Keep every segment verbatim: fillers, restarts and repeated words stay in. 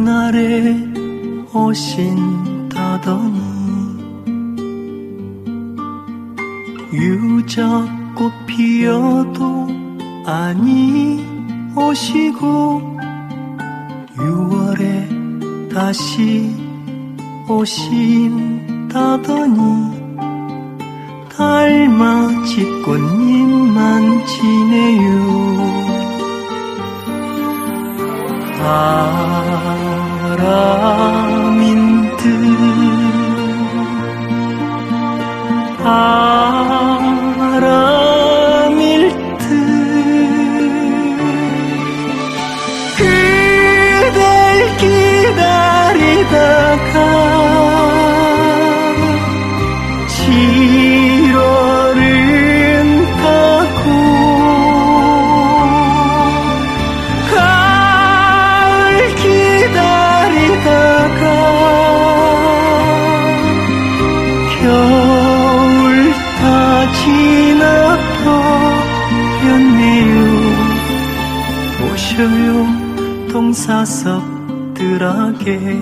그날에 오신다더니 유자꽃 피어도 아니 오시고 유월에 다시 오신다더니 달맞이 꽃잎만 지네요. 바람인 듯 바람일 듯 그댈 기다리다가 칠월은 가고 가을 기다리다가 겨울 다 지나버렸네요. 오셔요 동사섭들에게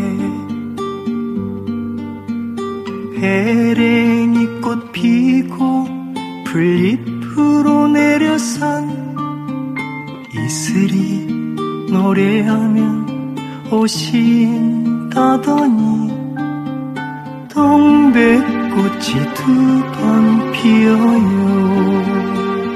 해랭이 꽃 피고 풀잎으로 내려선 이슬이 노래하면 오신다더니 동백꽃이 두 번 피어요.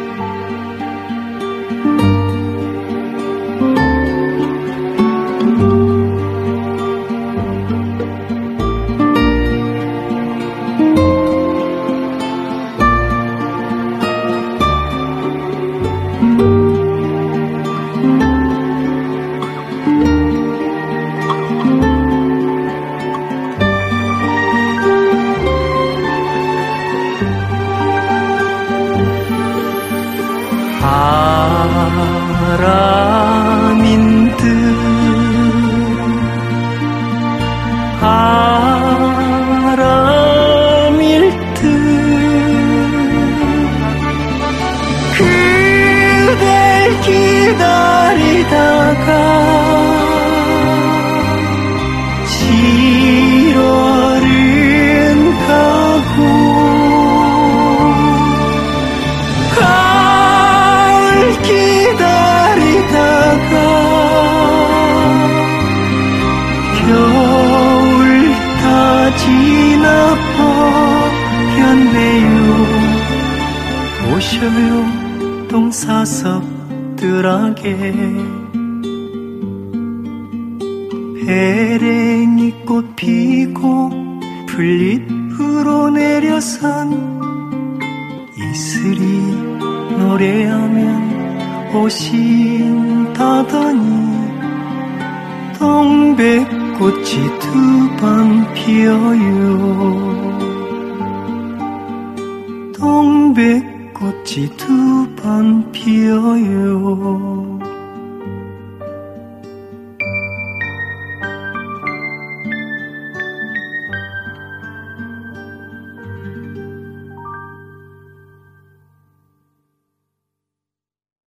바람인 듯 바람일 듯 그댈 기다리다가 칠월은 가고 기다리다가 겨울 다 지나버렸네요. 오셔요 동사섭들에게 해랭이 꽃 피고 풀잎으로 내려선 이슬이 노래하면 오신다더니 동백꽃이 두 번 피어요. 동백꽃이 두 번 피어요.